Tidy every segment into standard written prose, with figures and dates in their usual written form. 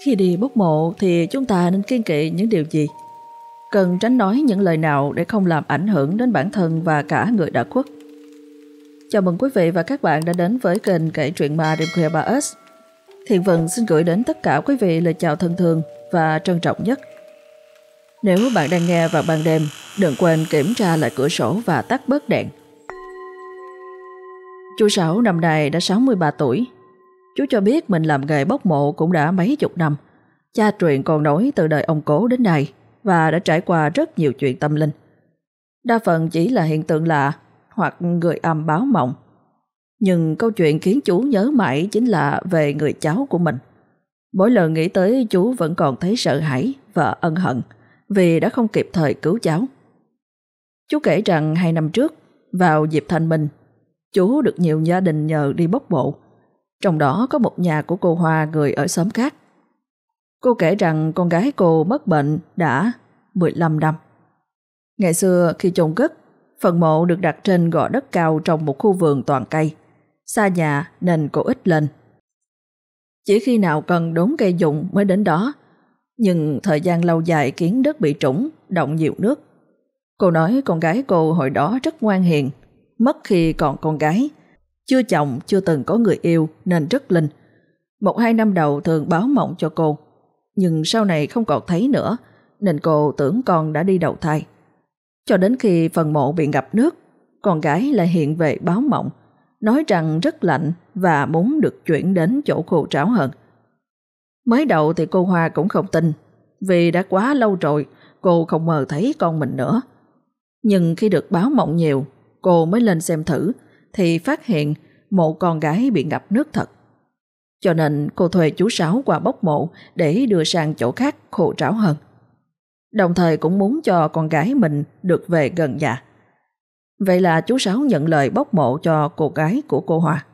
Khi đi bốc mộ thì chúng ta nên kiêng kỵ những điều gì? Cần tránh nói những lời nào để không làm ảnh hưởng đến bản thân và cả người đã khuất? Chào mừng quý vị và các bạn đã đến với kênh kể truyện ma đêm khuya 3S. Thiện Vân xin gửi đến tất cả quý vị lời chào thân thương và trân trọng nhất. Nếu bạn đang nghe vào ban đêm, đừng quên kiểm tra lại cửa sổ và tắt bớt đèn. Chú Sáu năm nay đã 63 tuổi. Chú cho biết mình làm nghề bốc mộ cũng đã mấy chục năm. Cha truyền con nối từ đời ông cố đến nay và đã trải qua rất nhiều chuyện tâm linh. Đa phần chỉ là hiện tượng lạ hoặc người âm báo mộng. Nhưng câu chuyện khiến chú nhớ mãi chính là về người cháu của mình. Mỗi lần nghĩ tới chú vẫn còn thấy sợ hãi và ân hận vì đã không kịp thời cứu cháu. Chú kể rằng 2 năm trước, vào dịp thanh minh, chú được nhiều gia đình nhờ đi bốc mộ. Trong đó có một nhà của cô Hoa, người ở xóm khác. Cô kể rằng con gái cô mất bệnh đã 15 năm. Ngày xưa khi chôn cất, phần mộ được đặt trên gò đất cao trong một khu vườn toàn cây. Xa nhà nên cô ít lên. Chỉ khi nào cần đốn cây dụng mới đến đó. Nhưng thời gian lâu dài khiến đất bị trũng, động nhiều nước. Cô nói con gái cô hồi đó rất ngoan hiền, mất khi còn con gái. Chưa chồng, chưa từng có người yêu nên rất linh. 1-2 năm đầu thường báo mộng cho cô. Nhưng sau này không còn thấy nữa nên cô tưởng con đã đi đầu thai. Cho đến khi phần mộ bị ngập nước, con gái lại hiện về báo mộng, nói rằng rất lạnh và muốn được chuyển đến chỗ khô ráo hơn. Mới đầu thì cô Hoa cũng không tin, vì đã quá lâu rồi cô không mơ thấy con mình nữa. Nhưng khi được báo mộng nhiều, cô mới lên xem thử thì phát hiện mộ con gái bị ngập nước thật. Cho nên cô thuê chú Sáu qua bốc mộ để đưa sang chỗ khác khô ráo hơn. Đồng thời cũng muốn cho con gái mình được về gần nhà. Vậy là chú Sáu nhận lời bốc mộ cho cô gái của cô Hoa.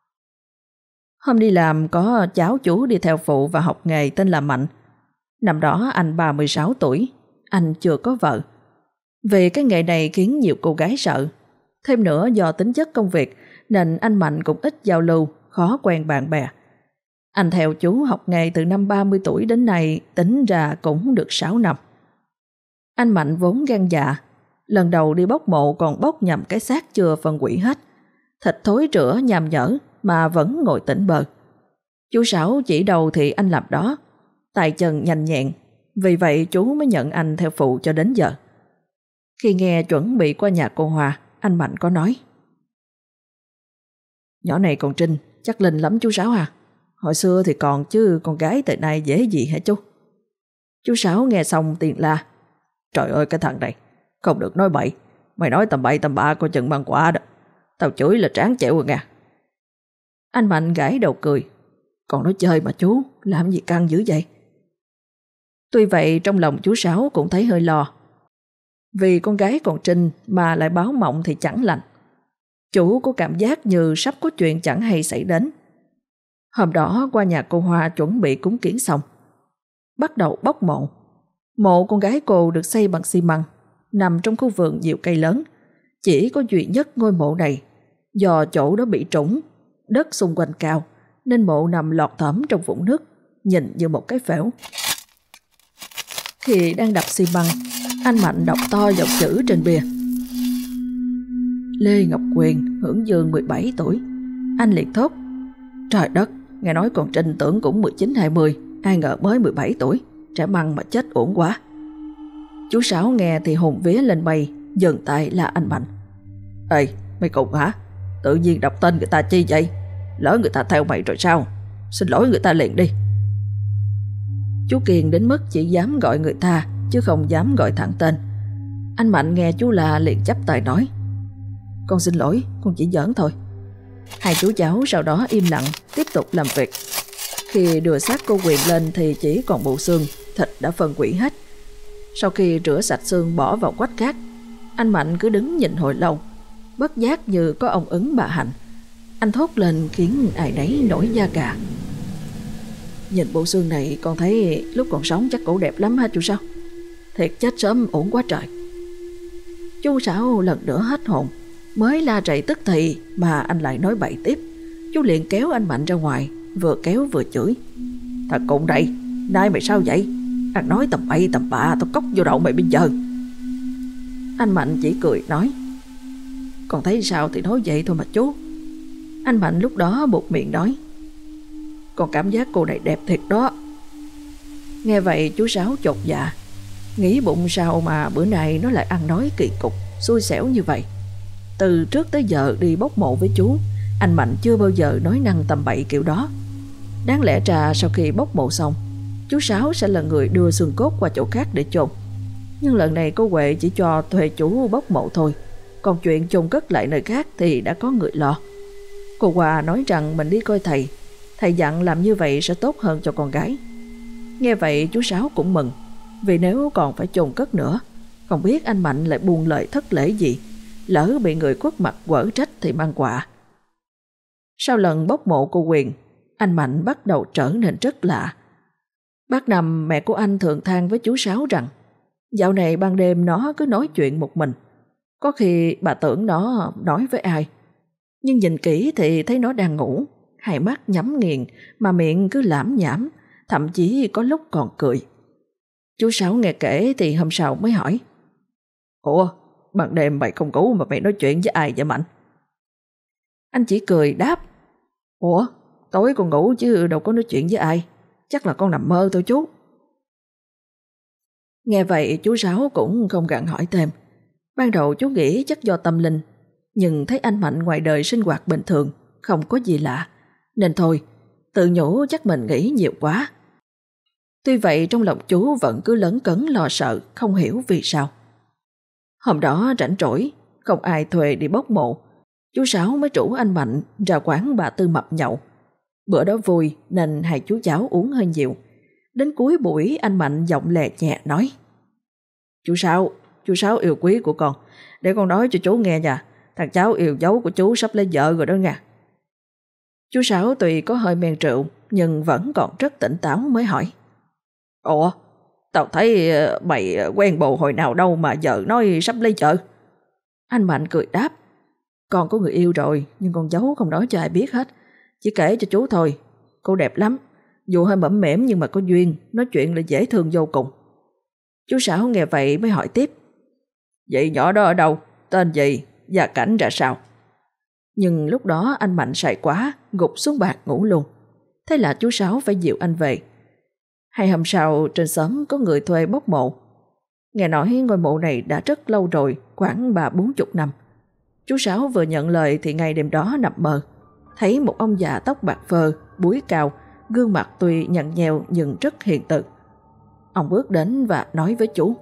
Hôm đi làm có cháu chú đi theo phụ và học nghề tên là Mạnh. Năm đó anh 36 tuổi, anh chưa có vợ. Vì cái nghề này khiến nhiều cô gái sợ. Thêm nữa do tính chất công việc nên anh Mạnh cũng ít giao lưu, khó quen bạn bè. Anh theo chú học nghề từ năm 30 tuổi đến nay, tính ra cũng được 6 năm. Anh Mạnh vốn gan dạ, lần đầu đi bốc mộ còn bốc nhầm cái xác chưa phân hủy hết. Thịt thối rữa nham nhở mà vẫn ngồi tỉnh bơ. Chú Sáu chỉ đầu thì anh làm đó, tay chân nhanh nhẹn, vì vậy chú mới nhận anh theo phụ cho đến giờ. Khi nghe chuẩn bị qua nhà cô Hoa, anh Mạnh có nói: "Nhỏ này còn Trinh, chắc linh lắm chú Sáu à. Hồi xưa thì còn chứ con gái tới nay dễ gì hả chú?" Chú Sáu nghe xong tiền la: "Trời ơi cái thằng này, không được nói bậy. Mày nói tầm bậy tầm bạ coi chừng bằng quả đó. Tao chửi là tráng chẹo rồi nha." Anh Mạnh gãi đầu cười: "Còn nói chơi mà chú, làm gì căng dữ vậy?" Tuy vậy trong lòng chú Sáu cũng thấy hơi lo. Vì con gái còn Trinh mà lại báo mộng thì chẳng lành. Chú có cảm giác như sắp có chuyện chẳng hay xảy đến. Hôm đó qua nhà cô Hoa chuẩn bị cúng kiến xong, bắt đầu bốc mộ. Mộ con gái cô được xây bằng xi măng, nằm trong khu vườn nhiều cây lớn. Chỉ có duy nhất ngôi mộ này, do chỗ đó bị trũng, đất xung quanh cao, nên mộ nằm lọt thỏm trong vũng nước, nhìn như một cái phễu. Khi đang đập xi măng, anh Mạnh đọc to dòng chữ trên bìa: "Lê Ngọc Quyền, hưởng dương 17 tuổi. Anh liền thốt: "Trời đất, nghe nói còn Trinh tưởng cũng 19-20, ai ngờ mới 17 tuổi, trẻ măng mà chết uổng quá." Chú Sáu nghe thì hồn vía lên mây, dừng tay là anh Mạnh: "Ê, mày cùng hả? Tự nhiên đọc tên người ta chi vậy? Lỡ người ta theo mày rồi sao? Xin lỗi người ta liền đi." Chú Kiên đến mức chỉ dám gọi người ta chứ không dám gọi thẳng tên. Anh Mạnh nghe chú la liền chắp tay nói: "Con xin lỗi, con chỉ giỡn thôi." Hai chú cháu sau đó im lặng tiếp tục làm việc. Khi đưa xác cô Quyền lên thì chỉ còn bộ xương, thịt đã phân hủy hết. Sau khi rửa sạch xương bỏ vào quách cát, anh Mạnh cứ đứng nhìn hồi lâu, bất giác như có ông ứng bà Hạnh. Anh thốt lên khiến ai nấy nổi da gà: "Nhìn bộ xương này con thấy lúc còn sống chắc cổ đẹp lắm hả chú Sáu? Thiệt chết sớm ổn quá trời." Chú Sáu lần nữa hết hồn, mới la rầy tức thì mà anh lại nói bậy tiếp. Chú liền kéo anh Mạnh ra ngoài, vừa kéo vừa chửi: "Thật cũng đây, Nay mày sao vậy? Ăn nói tầm bậy tầm bạ, tao cốc vô đầu mày bây giờ. Anh Mạnh chỉ cười nói: Con thấy sao thì nói vậy thôi mà chú. Anh Mạnh lúc đó buột miệng nói: Con cảm giác cô này đẹp thiệt đó. Nghe vậy chú Sáu chột dạ, nghĩ bụng sao mà bữa nay nó lại ăn nói kỳ cục, xui xẻo như vậy. Từ trước tới giờ đi bốc mộ với chú, anh Mạnh chưa bao giờ nói năng tầm bậy kiểu đó. Đáng lẽ ra sau khi bốc mộ xong, chú Sáu sẽ là người đưa xương cốt qua chỗ khác để chôn. Nhưng lần này cô Huệ chỉ cho thuê chú bốc mộ thôi, còn chuyện chôn cất lại nơi khác thì đã có người lo. Cô Hòa nói rằng mình đi coi thầy, thầy dặn làm như vậy sẽ tốt hơn cho con gái. Nghe vậy chú Sáu cũng mừng, vì nếu còn phải chôn cất nữa, không biết anh Mạnh lại buông lời thất lễ gì, lỡ bị người khuất mặt quở trách thì mang họa. Sau lần bốc mộ cô Quyền, anh Mạnh bắt đầu trở nên rất lạ. Bác Năm, mẹ của anh thường than với chú Sáu rằng dạo này ban đêm nó cứ nói chuyện một mình. Có khi bà tưởng nó nói với ai, nhưng nhìn kỹ thì thấy nó đang ngủ, hai mắt nhắm nghiền mà miệng cứ lảm nhảm, thậm chí có lúc còn cười. Chú Sáu nghe kể thì hôm sau mới hỏi: Ủa, ban đêm mày không ngủ mà mày nói chuyện với ai vậy Mạnh? Anh chỉ cười đáp: Ủa, tối con ngủ chứ đâu có nói chuyện với ai, chắc là con nằm mơ thôi chú. Nghe vậy chú Sáu cũng không gặng hỏi thêm. Ban đầu chú nghĩ chắc do tâm linh, nhưng thấy anh Mạnh ngoài đời sinh hoạt bình thường, không có gì lạ, nên thôi, tự nhủ chắc mình nghĩ nhiều quá. Tuy vậy trong lòng chú vẫn cứ lấn cấn lo sợ, không hiểu vì sao. Hôm đó rảnh rỗi, không ai thuê đi bốc mộ, chú Sáu mới rủ anh Mạnh ra quán bà Tư Mập nhậu. Bữa đó vui nên hai chú cháu uống hơi nhiều. Đến cuối buổi anh Mạnh giọng lè nhẹ nói: Chú Sáu yêu quý của con, để con nói cho chú nghe nha, thằng cháu yêu dấu của chú sắp lấy vợ rồi đó nha. Chú Sáu tuy có hơi men rượu nhưng vẫn còn rất tỉnh táo mới hỏi: Ủa, tao thấy mày quen bồ hồi nào đâu mà giờ nói sắp lấy vợ? Anh Mạnh cười đáp: Con có người yêu rồi, nhưng con giấu không nói cho ai biết hết, chỉ kể cho chú thôi. Cô đẹp lắm, dù hơi mẫm mẻm nhưng mà có duyên, nói chuyện là dễ thương vô cùng. Chú Sáu nghe vậy mới hỏi tiếp: Vậy nhỏ đó ở đâu, tên gì, gia cảnh ra sao? Nhưng lúc đó anh Mạnh say quá, gục xuống bạt ngủ luôn. Thế là chú Sáu phải dịu anh về. Hay hôm sau trên xóm có người thuê bốc mộ. Nghe nói ngôi mộ này đã rất lâu rồi, khoảng 30-40 năm. Chú Sáu vừa nhận lời thì ngay đêm đó nằm mơ, thấy một ông già tóc bạc phơ, búi cao, gương mặt tuy nhăn nheo nhưng rất hiền từ. Ông bước đến và nói với chú: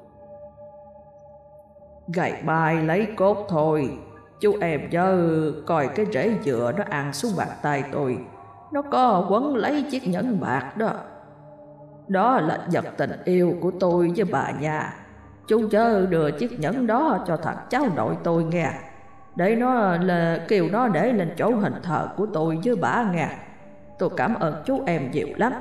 Gậy bài lấy cốt thôi, chú em nhớ coi cái rễ dừa nó ăn xuống bàn tay tôi, nó có quấn lấy chiếc nhẫn bạc đó. Đó là vật tình yêu của tôi với bà nhà. Chú chớ đưa chiếc nhẫn đó cho thằng cháu nội tôi nghe, để nó là kêu nó để lên chỗ hình thờ của tôi với bà nghe. Tôi cảm ơn chú em nhiều lắm.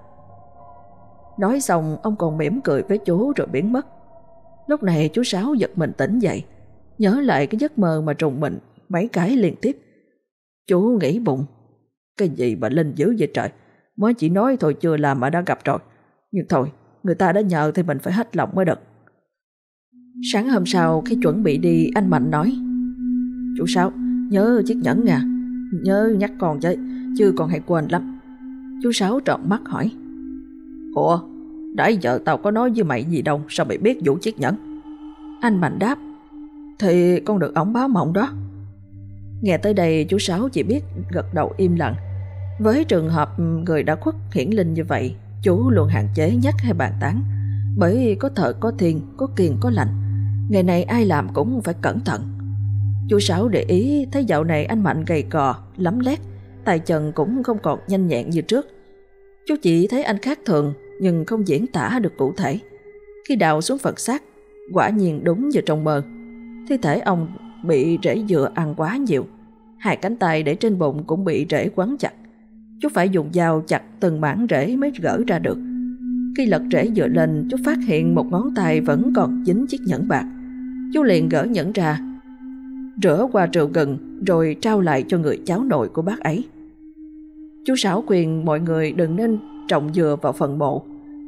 Nói xong ông còn mỉm cười với chú rồi biến mất. Lúc này chú Sáu giật mình tỉnh dậy, nhớ lại cái giấc mơ mà trùng mình mấy cái liên tiếp. Chú nghĩ bụng: Cái gì mà linh dữ vậy trời, mới chỉ nói thôi chưa làm mà đã gặp rồi. Nhưng thôi, người ta đã nhờ thì mình phải hết lòng mới được. Sáng hôm sau khi chuẩn bị đi, anh Mạnh nói: Chú Sáu, nhớ chiếc nhẫn nha, nhớ nhắc con chứ con hay quên lắm. Chú Sáu trợn mắt hỏi: Ủa, nãy giờ tao có nói với mày gì đâu, sao mày biết vụ chiếc nhẫn? Anh Mạnh đáp: Thì con được ổng báo mộng đó. Nghe tới đây chú Sáu chỉ biết gật đầu im lặng. Với trường hợp người đã khuất hiển linh như vậy, chú luôn hạn chế nhắc hay bàn tán, bởi có thợ có thiên, có kiền có lành, ngày này ai làm cũng phải cẩn thận. Chú Sáu để ý thấy dạo này anh Mạnh gầy cò, lấm lét, tay chân cũng không còn nhanh nhẹn như trước. Chú chỉ thấy anh khác thường nhưng không diễn tả được cụ thể. Khi đào xuống phần xác, quả nhiên đúng như trong mơ. Thi thể ông bị rễ dừa ăn quá nhiều, hai cánh tay để trên bụng cũng bị rễ quấn chặt. Chú phải dùng dao chặt từng mảng rễ mới gỡ ra được. Khi lật rễ dừa lên, chú phát hiện một ngón tay vẫn còn dính chiếc nhẫn bạc. Chú liền gỡ nhẫn ra, rửa qua rượu gừng rồi trao lại cho người cháu nội của bác ấy. Chú Sáu khuyên mọi người đừng nên trồng dừa vào phần mộ,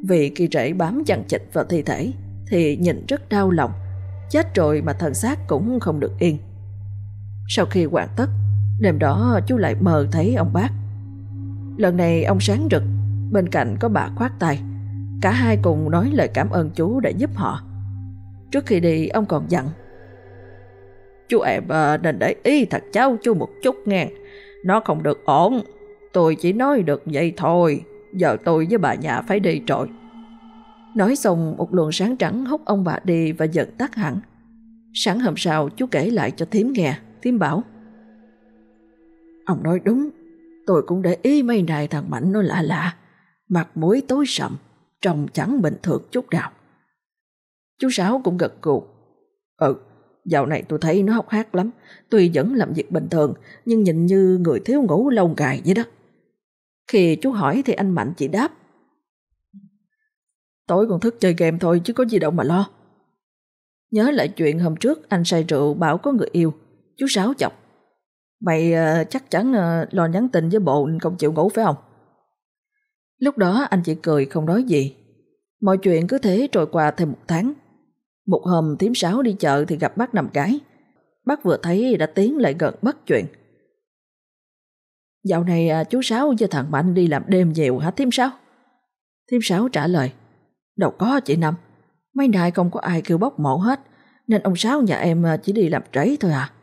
Vì khi rễ bám chằng chịt vào thi thể thì nhìn rất đau lòng. Chết rồi mà thân xác cũng không được yên. Sau khi hoàn tất, đêm đó chú lại mơ thấy ông bác. Lần này ông sáng rực, bên cạnh có bà khoát tay. Cả hai cùng nói lời cảm ơn chú đã giúp họ. Trước khi đi ông còn dặn: chú em nên để ý thằng cháu chú một chút nghe. Nó không được ổn. Tôi chỉ nói được vậy thôi. Giờ tôi với bà nhà phải đi rồi. Nói xong một luồng sáng trắng hút ông bà đi và dần tắt hẳn. Sáng hôm sau chú kể lại cho thím nghe. Thím bảo: ông nói đúng. Tôi cũng để ý mấy này thằng Mạnh nó lạ lạ. Mặt mũi tối sầm, trông chẳng bình thường chút nào. Chú Sáu cũng gật gù: dạo này tôi thấy nó hốc hác lắm. Tuy vẫn làm việc bình thường, nhưng nhìn như người thiếu ngủ lâu ngày vậy đó. Khi chú hỏi thì anh Mạnh chỉ đáp: tối còn thức chơi game thôi chứ có gì đâu mà lo. Nhớ lại chuyện hôm trước anh say rượu bảo có người yêu, chú Sáu chọc: mày chắc chắn lo nhắn tin với bộ nên không chịu ngủ phải không? Lúc đó anh chỉ cười không nói gì. Mọi chuyện cứ thế trôi qua thêm một tháng. Một hôm thím Sáu đi chợ thì gặp bác Năm Cái. Bác vừa thấy đã tiến lại gần bắt chuyện: dạo này chú Sáu với thằng Mạnh đi làm đêm nhiều hả thím Sáu? Thím Sáu trả lời: đâu có chị Năm. Mấy nay không có ai kêu bốc mộ hết, nên ông Sáu nhà em chỉ đi làm trấy thôi à.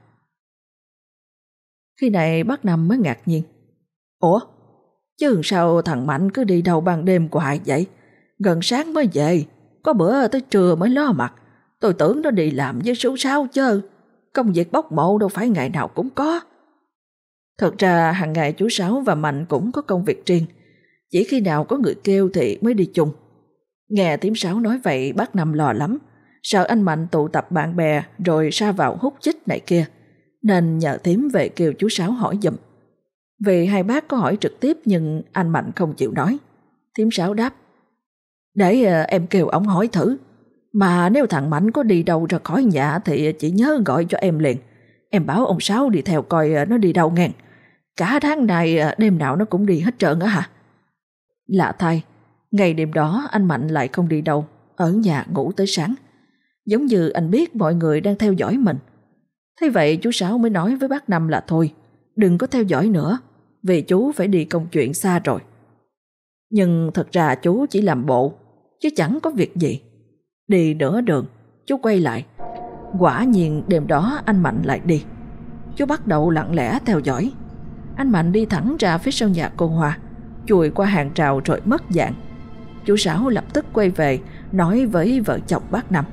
Khi này bác Năm mới ngạc nhiên: ủa, chứ sao thằng Mạnh cứ đi đâu ban đêm hoài vậy? Gần sáng mới về, có bữa tới trưa mới ló mặt. Tôi tưởng nó đi làm với chú Sáu chứ. Công việc bốc mộ đâu phải ngày nào cũng có. Thật ra hàng ngày chú Sáu và Mạnh cũng có công việc riêng, chỉ khi nào có người kêu thì mới đi chung. Nghe thím Sáu nói vậy bác Năm lo lắm, sợ anh Mạnh tụ tập bạn bè rồi sa vào hút chích này kia, nên nhờ thím về kêu chú Sáu hỏi giùm. Vì hai bác có hỏi trực tiếp nhưng anh Mạnh không chịu nói. Thím Sáu đáp: để em kêu ổng hỏi thử. Mà nếu thằng Mạnh có đi đâu ra khỏi nhà thì chị nhớ gọi cho em liền. Em bảo ông Sáu đi theo coi nó đi đâu nghe. Cả tháng này đêm nào nó cũng đi hết trơn á hả? Lạ thay, ngày đêm đó anh Mạnh lại không đi đâu, ở nhà ngủ tới sáng. Giống như anh biết mọi người đang theo dõi mình. Thế vậy chú Sáu mới nói với bác Năm là thôi, đừng có theo dõi nữa, vì chú phải đi công chuyện xa rồi. Nhưng thật ra chú chỉ làm bộ, chứ chẳng có việc gì. Đi nửa đường, chú quay lại. Quả nhiên đêm đó anh Mạnh lại đi. Chú bắt đầu lặng lẽ theo dõi. Anh Mạnh đi thẳng ra phía sau nhà cô Hoa, chùi qua hàng rào rồi mất dạng. Chú Sáu lập tức quay về, nói với vợ chồng bác Năm: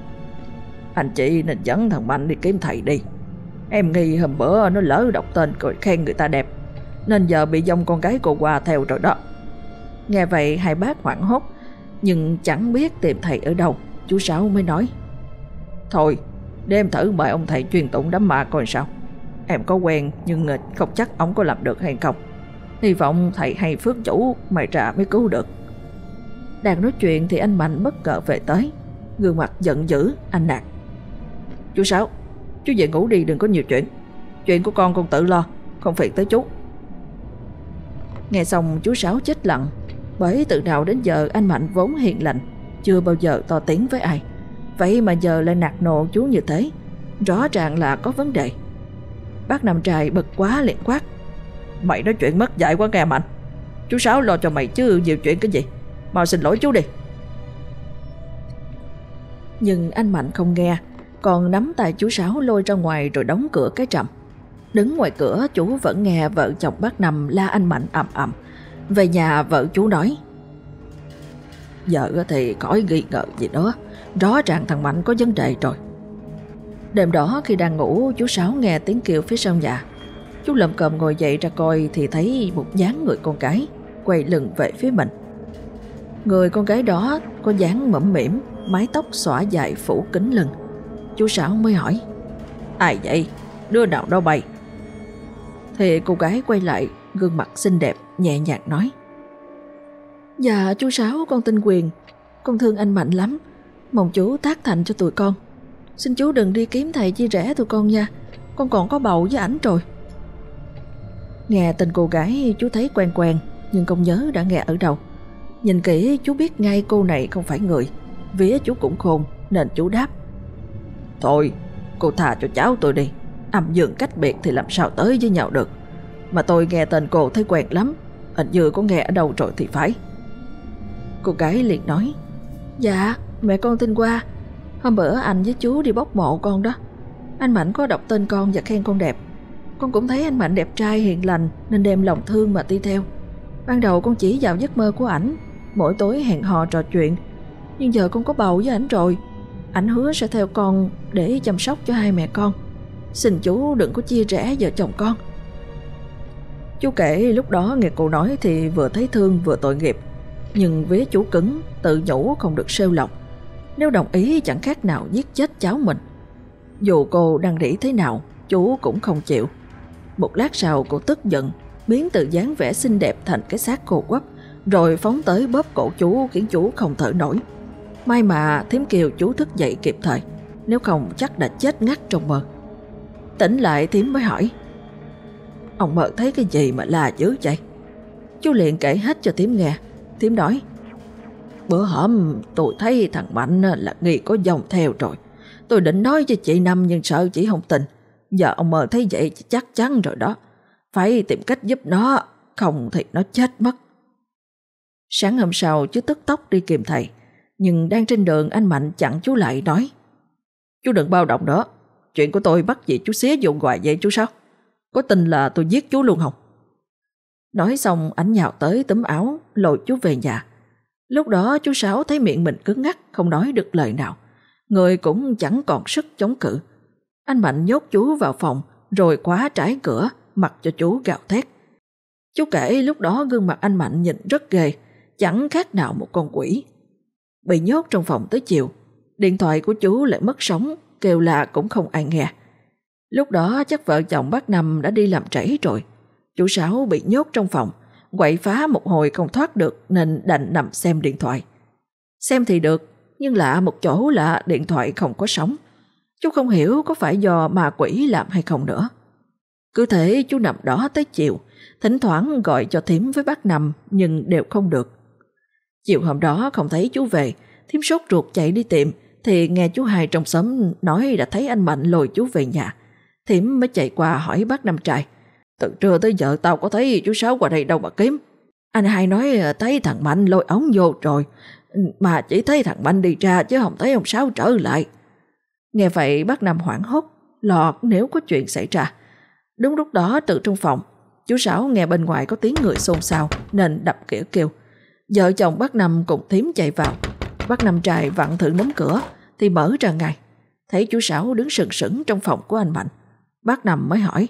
anh chị nên dẫn thằng Mạnh đi kiếm thầy đi. Em nghi hôm bữa nó lỡ đọc tên rồi khen người ta đẹp, nên giờ bị dông con gái cô Hoa theo rồi đó. Nghe vậy hai bác hoảng hốt, nhưng chẳng biết tìm thầy ở đâu. Chú Sáu mới nói: thôi, để em thử mời ông thầy chuyên tụng đám ma coi sao. Em có quen nhưng không chắc ông có làm được hay không. Hy vọng thầy hay phước chủ mày ra mới cứu được. Đang nói chuyện thì anh Mạnh bất ngờ về tới. Gương mặt giận dữ, anh nạt: chú Sáu, chú về ngủ đi, đừng có nhiều chuyện. Chuyện của con tự lo, không phiền tới chú. Nghe xong chú Sáu chết lặng. Bởi từ nào đến giờ anh Mạnh vốn hiền lành, chưa bao giờ to tiếng với ai. Vậy mà giờ lại nạt nộ chú như thế, rõ ràng là có vấn đề. Bác Năm Trai bực quá liền quát: mày nói chuyện mất dạy quá nghe Mạnh. Chú Sáu lo cho mày chứ nhiều chuyện cái gì. Mau xin lỗi chú đi. Nhưng anh Mạnh không nghe, còn nắm tay chú Sáu lôi ra ngoài rồi đóng cửa cái trầm. Đứng ngoài cửa chú vẫn nghe vợ chồng bác Năm la anh Mạnh ầm ầm. Về nhà vợ chú nói: giờ thì khỏi nghi ngờ gì nữa, rõ ràng thằng Mạnh có vấn đề rồi. Đêm đó khi đang ngủ, chú Sáu nghe tiếng kêu phía sau nhà. Chú lầm cồm ngồi dậy ra coi thì thấy một dáng người con gái quay lưng về phía mình. Người con gái đó có dáng mõm mĩm, mái tóc xõa dài phủ kín lưng. Chú Sáu mới hỏi: ai vậy? Đứa nào đó bày? Thì cô gái quay lại, gương mặt xinh đẹp nhẹ nhàng nói: dạ chú Sáu, con tên Quyền. Con thương anh Mạnh lắm, mong chú tác thành cho tụi con. Xin chú đừng đi kiếm thầy chia rẽ tụi con nha, con còn có bầu với ảnh rồi. Nghe tên cô gái chú thấy quen quen, nhưng không nhớ đã nghe ở đâu. Nhìn kỹ chú biết ngay cô này không phải người. Vía chú cũng khôn nên chú đáp: Thôi, cô thà cho cháu tôi đi. Âm dương cách biệt thì làm sao tới với nhau được. Mà tôi nghe tên cô thấy quen lắm, hình như có nghe ở đâu rồi thì phải. Cô gái liền nói: Dạ, mẹ con tên Hoa. Hôm bữa anh với chú đi bốc mộ con đó. Anh Mạnh có đọc tên con và khen con đẹp. Con cũng thấy anh Mạnh đẹp trai hiền lành nên đem lòng thương mà đi theo. Ban đầu con chỉ vào giấc mơ của ảnh, mỗi tối hẹn hò trò chuyện. Nhưng giờ con có bầu với ảnh rồi. Ảnh hứa sẽ theo con để chăm sóc cho hai mẹ con. Xin chú đừng có chia rẽ vợ chồng con. Chú kể lúc đó nghe cô nói thì vừa thấy thương vừa tội nghiệp. Nhưng vía chú cứng, tự nhủ không được sêu lòng. Nếu đồng ý chẳng khác nào giết chết cháu mình. Dù cô năn nỉ thế nào, chú cũng không chịu. Một lát sau cô tức giận, biến từ dáng vẻ xinh đẹp thành cái xác khô quắp, rồi phóng tới bóp cổ chú khiến chú không thở nổi. May mà thím kêu chú thức dậy kịp thời, nếu không chắc đã chết ngắt trong mơ. Tỉnh lại thím mới hỏi: Ông mơ thấy cái gì mà la dữ vậy? Chú liền kể hết cho thím nghe. Thím nói: Bữa hổm tôi thấy thằng Mạnh là nghi có dòng theo rồi. Tôi định nói cho chị Năm nhưng sợ chị không tin. Giờ ông mơ thấy vậy chắc chắn rồi đó. Phải tìm cách giúp nó, không thì nó chết mất. Sáng hôm sau chú tức tốc đi kìm thầy. Nhưng đang trên đường anh Mạnh chặn chú lại nói: Chú đừng bao động nữa. Chuyện của tôi bắt gì chú xía vô hoài vậy chú sao? Có tin là tôi giết chú luôn không? Nói xong anh nhào tới túm áo lôi chú về nhà. Lúc đó chú Sáu thấy miệng mình cứng ngắc, không nói được lời nào. Người cũng chẳng còn sức chống cự. Anh Mạnh nhốt chú vào phòng rồi khóa trái cửa, mặc cho chú gào thét. Chú kể lúc đó gương mặt anh Mạnh nhìn rất ghê, chẳng khác nào một con quỷ. Bị nhốt trong phòng tới chiều, điện thoại của chú lại mất sóng, kêu la cũng không ai nghe. Lúc đó chắc vợ chồng bác Năm đã đi làm trễ rồi. Chú Sáu bị nhốt trong phòng, quậy phá một hồi không thoát được nên đành nằm xem điện thoại. Xem thì được, nhưng lạ một chỗ là điện thoại không có sóng. Chú không hiểu có phải do ma quỷ làm hay không nữa. Cứ thế chú nằm đó tới chiều, thỉnh thoảng gọi cho thím với bác Năm nhưng đều không được. Chiều hôm đó không thấy chú về, thím sốt ruột chạy đi tìm thì nghe chú Hai trong xóm nói đã thấy anh Mạnh lôi chú về nhà. Thím mới chạy qua hỏi bác Năm trai: Từ trưa tới giờ tao có thấy chú Sáu qua đây đâu mà kiếm. Anh Hai nói thấy thằng Mạnh lôi ống vô rồi, mà chỉ thấy thằng Mạnh đi ra chứ không thấy ông Sáu trở lại. Nghe vậy bác Năm hoảng hốt, lo nếu có chuyện xảy ra. Đúng lúc đó từ trong phòng, chú Sáu nghe bên ngoài có tiếng người xôn xao nên đập cửa kêu. Vợ chồng bác Năm cùng thím chạy vào. Bác Năm trai vặn thử nắm cửa thì mở ra ngay. Thấy chú Sáu đứng sừng sững trong phòng của anh Mạnh, bác Năm mới hỏi: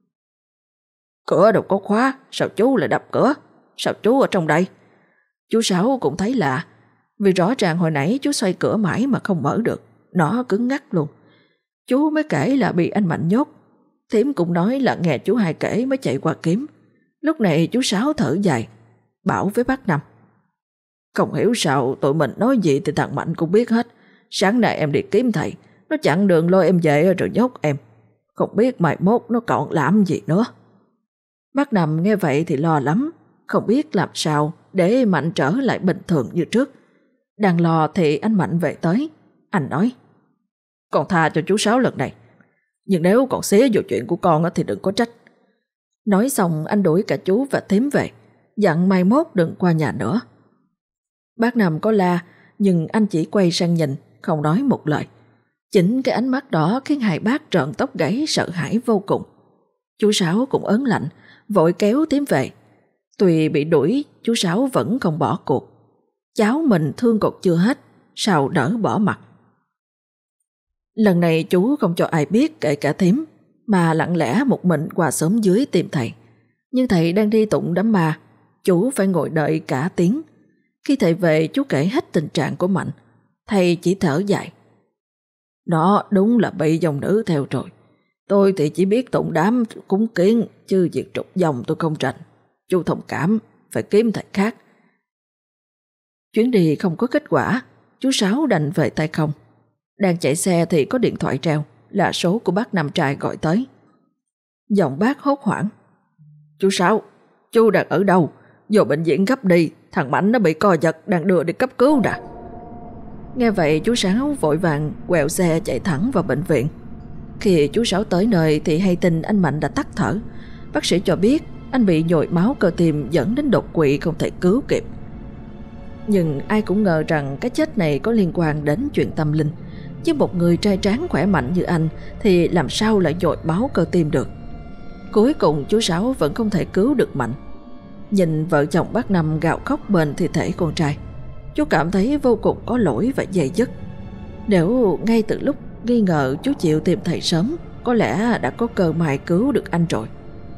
Cửa đâu có khóa, sao chú lại đập cửa? Sao chú ở trong đây? Chú Sáu cũng thấy lạ, vì rõ ràng hồi nãy chú xoay cửa mãi mà không mở được, nó cứng ngắc luôn. Chú mới kể là bị anh Mạnh nhốt. Thím cũng nói là nghe chú Hai kể mới chạy qua kiếm. Lúc này chú Sáu thở dài, bảo với bác Năm: Không hiểu sao tụi mình nói gì thì thằng Mạnh cũng biết hết. Sáng nay em đi kiếm thầy, nó chặn đường lôi em về rồi nhốt em. Không biết mai mốt nó còn làm gì nữa. Bác Năm nghe vậy thì lo lắm, không biết làm sao để Mạnh trở lại bình thường như trước. Đang lo thì anh Mạnh về tới. Anh nói: Con tha cho chú Sáu lần này, nhưng nếu còn xía vô chuyện của con thì đừng có trách. Nói xong anh đuổi cả chú và thím về, dặn mai mốt đừng qua nhà nữa. Bác Năm có la, nhưng anh chỉ quay sang nhìn, không nói một lời. Chính cái ánh mắt đó khiến hai bác trợn tóc gáy sợ hãi vô cùng. Chú Sáu cũng ớn lạnh, vội kéo thím về. Tuy bị đuổi, chú Sáu vẫn không bỏ cuộc. Cháu mình thương còn chưa hết, sao đỡ bỏ mặt. Lần này chú không cho ai biết kể cả thím, mà lặng lẽ một mình qua xóm dưới tìm thầy. Nhưng thầy đang đi tụng đám ma, chú phải ngồi đợi cả tiếng. Khi thầy về chú kể hết tình trạng của Mạnh. Thầy chỉ thở dài: Nó đúng là bị dòng nữ theo rồi. Tôi thì chỉ biết tụng đám cúng kiến, chứ việc trục dòng tôi không rành. Chú thông cảm, phải kiếm thầy khác. Chuyến đi không có kết quả, chú Sáu đành về tay không. Đang chạy xe thì có điện thoại reo, là số của bác Năm trai gọi tới. Giọng bác hốt hoảng: Chú Sáu, chú đang ở đâu? Vô bệnh viện gấp đi, Thằng Mạnh nó bị co giật, đang đưa đi cấp cứu nè. Nghe vậy chú Sáu vội vàng quẹo xe chạy thẳng vào bệnh viện. Khi chú Sáu tới nơi thì hay tin anh Mạnh đã tắt thở. Bác sĩ cho biết anh bị nhồi máu cơ tim dẫn đến đột quỵ, không thể cứu kịp. Nhưng ai cũng ngờ rằng cái chết này có liên quan đến chuyện tâm linh, chứ một người trai tráng khỏe mạnh như anh thì làm sao lại nhồi máu cơ tim được. Cuối cùng chú Sáu vẫn không thể cứu được Mạnh. Nhìn vợ chồng bác Năm gào khóc bên thi thể con trai, chú cảm thấy vô cùng có lỗi và dây dứt. Nếu ngay từ lúc nghi ngờ chú chịu tìm thầy sớm, có lẽ đã có cơ may cứu được anh rồi.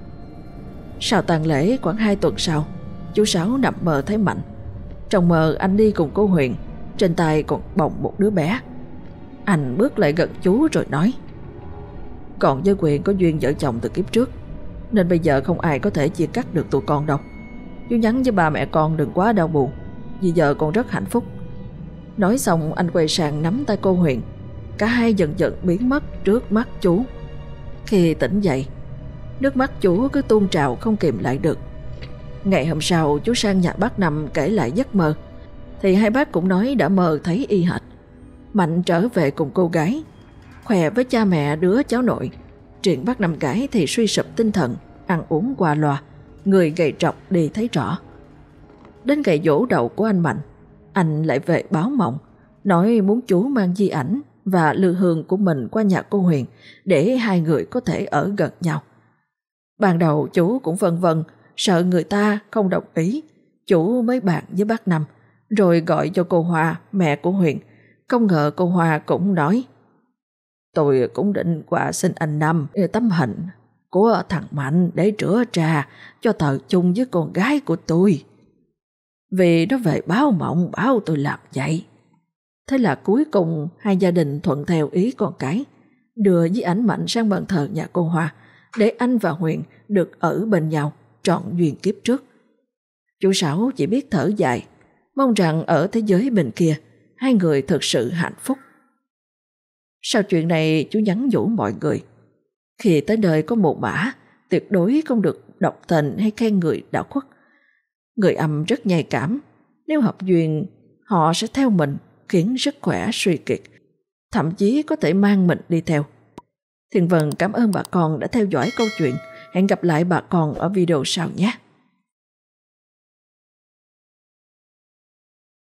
Sau tang lễ khoảng 2 tuần sau, chú Sáu nằm mơ thấy Mạnh. Trong mơ anh đi cùng cô Huyền, trên tay còn bồng một đứa bé. Anh bước lại gần chú rồi nói: "Còn với Huyền có duyên vợ chồng từ kiếp trước, nên bây giờ không ai có thể chia cắt được tụi con đâu. Chú nhắn với ba mẹ con đừng quá đau buồn, vì giờ con rất hạnh phúc." Nói xong anh quay sang nắm tay cô Huyền. Cả hai dần dần biến mất trước mắt chú. Khi tỉnh dậy, nước mắt chú cứ tuôn trào không kìm lại được. Ngày hôm sau chú sang nhà bác Năm kể lại giấc mơ, thì hai bác cũng nói đã mơ thấy y hệt. Mạnh trở về cùng cô gái, khỏe với cha mẹ đứa cháu nội. Chuyện bác Năm kể thì suy sụp tinh thần, ăn uống qua loa, người gầy trọc đi thấy rõ. Đến ngày giỗ đầu của anh Mạnh, anh lại về báo mộng, nói muốn chú mang di ảnh và lư hương của mình qua nhà cô Huyền để hai người có thể ở gần nhau. Ban đầu chú cũng vân vân, sợ người ta không đồng ý. Chú mới bàn với bác Năm, rồi gọi cho cô Hoa, mẹ của Huyền. Không ngờ cô Hoa cũng nói: "Tôi cũng định qua xin anh Năm tấm hình của thằng Mạnh để rửa trà cho thờ chung với con gái của tôi. Vì nó về báo mộng bảo tôi làm vậy." Thế là cuối cùng hai gia đình thuận theo ý con cái, đưa di ảnh Mạnh sang bàn thờ nhà cô Hoa để anh và Huyền được ở bên nhau trọn duyên kiếp trước. Chú Sáu chỉ biết thở dài, mong rằng ở thế giới bên kia hai người thực sự hạnh phúc. Sau chuyện này chú nhắn nhủ mọi người: khi tới nơi có mồ mả, tuyệt đối không được đọc tên hay khen người đã khuất. Người âm rất nhạy cảm, nếu hợp duyên họ sẽ theo mình, khiến sức khỏe suy kiệt, thậm chí có thể mang mình đi theo. Thiên Vân cảm ơn bà con đã theo dõi câu chuyện. Hẹn gặp lại bà con ở video sau nhé.